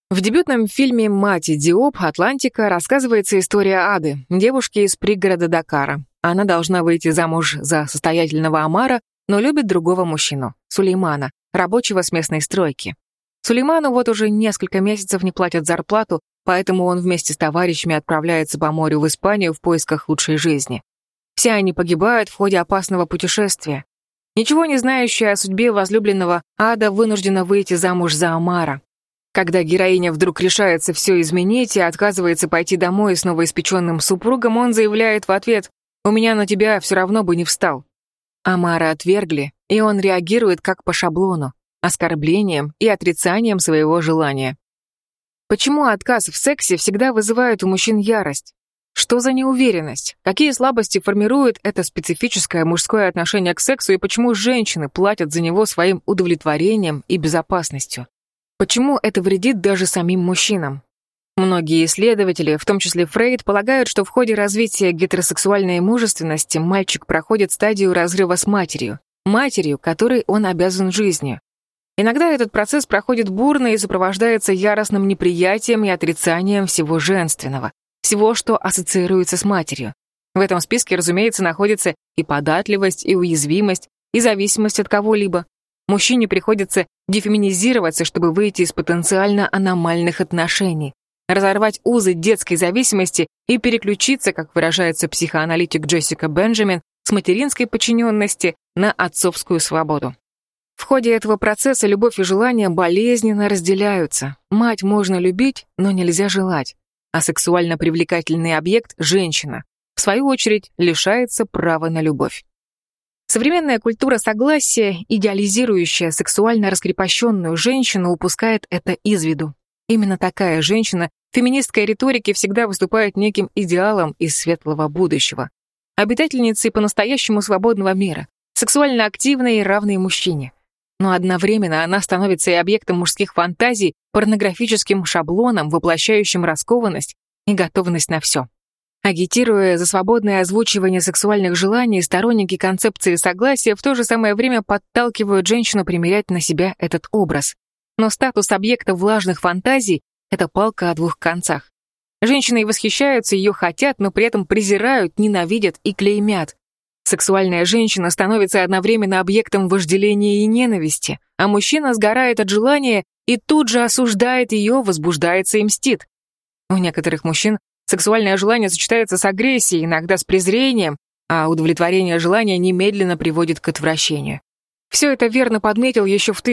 В дебютном фильме «Мать Диоп. Атлантика» рассказывается история Ады, девушки из пригорода Дакара. Она должна выйти замуж за состоятельного омара, но любит другого мужчину, Сулеймана, рабочего с местной стройки. Сулейману вот уже несколько месяцев не платят зарплату, поэтому он вместе с товарищами отправляется по морю в Испанию в поисках лучшей жизни. Все они погибают в ходе опасного путешествия. Ничего не знающая о судьбе возлюбленного, Ада вынуждена выйти замуж за омара. Когда героиня вдруг решается все изменить и отказывается пойти домой с новоиспеченным супругом, он заявляет в ответ: «У меня на тебя все равно бы не встал». Омара отвергли, и он реагирует как по шаблону, оскорблением и отрицанием своего желания. Почему отказ в сексе всегда вызывает у мужчин ярость? Что за неуверенность? Какие слабости формирует это специфическое мужское отношение к сексу, и почему женщины платят за него своим удовлетворением и безопасностью? Почему это вредит даже самим мужчинам? Многие исследователи, в том числе Фрейд, полагают, что в ходе развития гетеросексуальной мужественности мальчик проходит стадию разрыва с матерью, которой он обязан жизнью. Иногда этот процесс проходит бурно и сопровождается яростным неприятием и отрицанием всего женственного, всего, что ассоциируется с матерью. В этом списке, разумеется, находится и податливость, и уязвимость, и зависимость от кого-либо. Мужчине приходится дефеминизироваться, чтобы выйти из потенциально аномальных отношений, разорвать узы детской зависимости и переключиться, как выражается психоаналитик Джессика Бенджамин, с материнской подчиненности на отцовскую свободу. В ходе этого процесса любовь и желание болезненно разделяются. Мать можно любить, но нельзя желать. А сексуально привлекательный объект, женщина, в свою очередь, лишается права на любовь. Современная культура согласия, идеализирующая сексуально раскрепощенную женщину, упускает это из виду. Именно такая женщина в феминистской риторике всегда выступает неким идеалом из светлого будущего. Обитательницей по-настоящему свободного мира, сексуально активной и равной мужчине. Но одновременно она становится и объектом мужских фантазий, порнографическим шаблоном, воплощающим раскованность и готовность на все. Агитируя за свободное озвучивание сексуальных желаний, сторонники концепции согласия в то же самое время подталкивают женщину примерять на себя этот образ. Но статус объекта влажных фантазий — это палка о двух концах. Женщины и восхищаются, ее хотят, но при этом презирают, ненавидят и клеймят. Сексуальная женщина становится одновременно объектом вожделения и ненависти, а мужчина сгорает от желания и тут же осуждает ее, возбуждается и мстит. У некоторых мужчин сексуальное желание сочетается с агрессией, иногда с презрением, а удовлетворение желания немедленно приводит к отвращению. Все это верно подметил еще в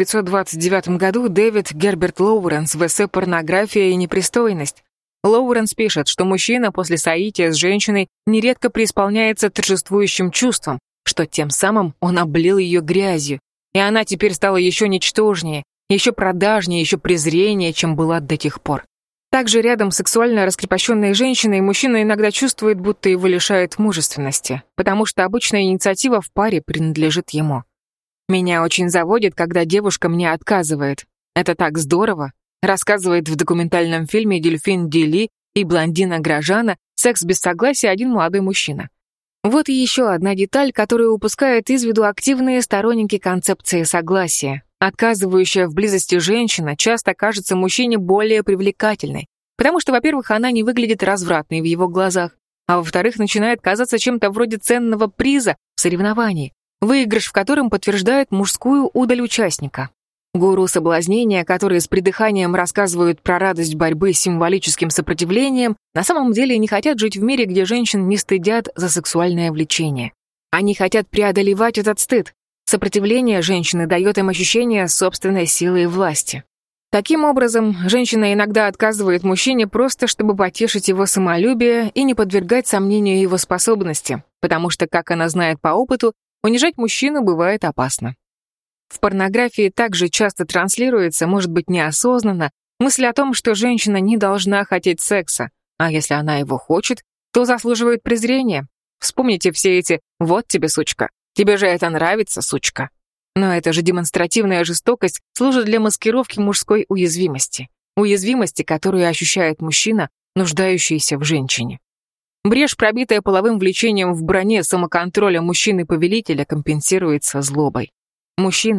1929 году Дэвид Герберт Лоуренс в эссе «Порнография и непристойность». Лоуренс пишет, что мужчина после соития с женщиной нередко преисполняется торжествующим чувством, что тем самым он облил ее грязью, и она теперь стала еще ничтожнее, еще продажнее, еще презреннее, чем была до тех пор. Также рядом с сексуально раскрепощенной женщиной мужчина иногда чувствует, будто его лишают мужественности, потому что обычная инициатива в паре принадлежит ему. «Меня очень заводит, когда девушка мне отказывает. Это так здорово», рассказывает в документальном фильме «Дельфин Дили» и «Блондина Грожана» «Секс без согласия» один молодой мужчина. Вот и еще одна деталь, которую упускают из виду активные сторонники концепции согласия. Отказывающая в близости женщина часто кажется мужчине более привлекательной, потому что, во-первых, она не выглядит развратной в его глазах, а во-вторых, начинает казаться чем-то вроде ценного приза в соревновании, выигрыш в котором подтверждает мужскую удаль участника. Гуру соблазнения, которые с придыханием рассказывают про радость борьбы с символическим сопротивлением, на самом деле не хотят жить в мире, где женщин не стыдят за сексуальное влечение. Они хотят преодолевать этот стыд. Сопротивление женщины дает им ощущение собственной силы и власти. Таким образом, женщина иногда отказывает мужчине просто, чтобы потешить его самолюбие и не подвергать сомнению его способности, потому что, как она знает по опыту, унижать мужчину бывает опасно. В порнографии также часто транслируется, может быть, неосознанно, мысль о том, что женщина не должна хотеть секса, а если она его хочет, то заслуживает презрения. Вспомните все эти «вот тебе, сучка», «тебе же это нравится, сучка». Но эта же демонстративная жестокость служит для маскировки мужской уязвимости. Уязвимости, которую ощущает мужчина, нуждающийся в женщине. Брешь, пробитая половым влечением в броне самоконтроля мужчины-повелителя, компенсируется злобой. Мужчина,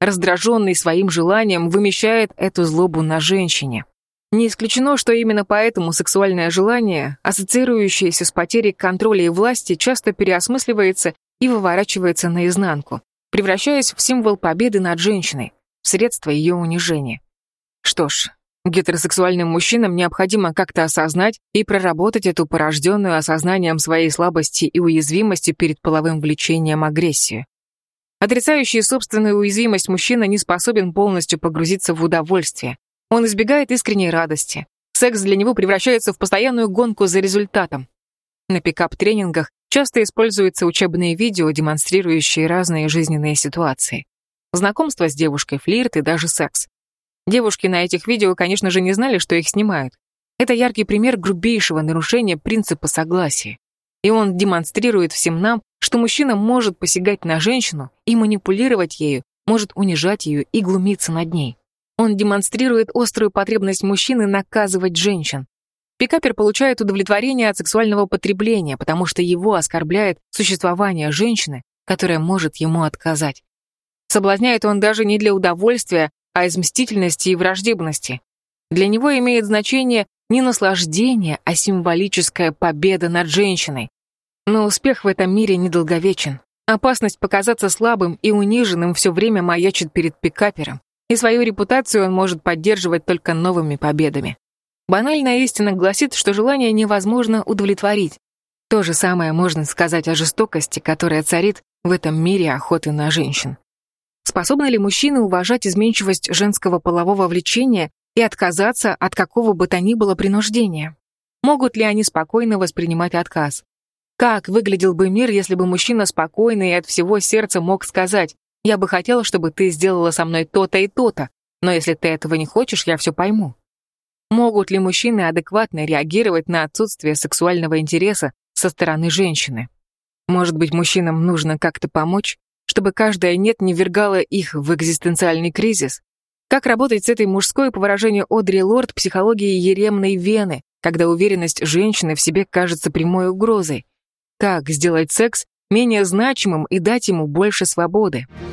раздраженный своим желанием, вымещает эту злобу на женщине. Не исключено, что именно поэтому сексуальное желание, ассоциирующееся с потерей контроля и власти, часто переосмысливается и выворачивается наизнанку, превращаясь в символ победы над женщиной, в средство ее унижения. Что ж, гетеросексуальным мужчинам необходимо как-то осознать и проработать эту порожденную осознанием своей слабости и уязвимости перед половым влечением агрессию. Отрицающий собственную уязвимость мужчина не способен полностью погрузиться в удовольствие. Он избегает искренней радости. Секс для него превращается в постоянную гонку за результатом. На пикап-тренингах часто используются учебные видео, демонстрирующие разные жизненные ситуации. Знакомство с девушкой, флирт и даже секс. Девушки на этих видео, конечно же, не знали, что их снимают. Это яркий пример грубейшего нарушения принципа согласия. И он демонстрирует всем нам, что мужчина может посягать на женщину и манипулировать ею, может унижать ее и глумиться над ней. Он демонстрирует острую потребность мужчины наказывать женщин. Пикапер получает удовлетворение от сексуального потребления, потому что его оскорбляет существование женщины, которая может ему отказать. Соблазняет он даже не для удовольствия, а из мстительности и враждебности. Для него имеет значение не наслаждение, а символическая победа над женщиной. Но успех в этом мире недолговечен. Опасность показаться слабым и униженным все время маячит перед пикапером, и свою репутацию он может поддерживать только новыми победами. Банальная истина гласит, что желание невозможно удовлетворить. То же самое можно сказать о жестокости, которая царит в этом мире охоты на женщин. Способны ли мужчины уважать изменчивость женского полового влечения и отказаться от какого бы то ни было принуждения? Могут ли они спокойно воспринимать отказ? Как выглядел бы мир, если бы мужчина спокойно и от всего сердца мог сказать: «Я бы хотела, чтобы ты сделала со мной то-то и то-то, но если ты этого не хочешь, я все пойму». Могут ли мужчины адекватно реагировать на отсутствие сексуального интереса со стороны женщины? Может быть, мужчинам нужно как-то помочь, чтобы каждое «нет» не ввергало их в экзистенциальный кризис? Как работать с этой мужской, по выражению Одри Лорд, психологией еремной вены, когда уверенность женщины в себе кажется прямой угрозой? Как сделать секс менее значимым и дать ему больше свободы?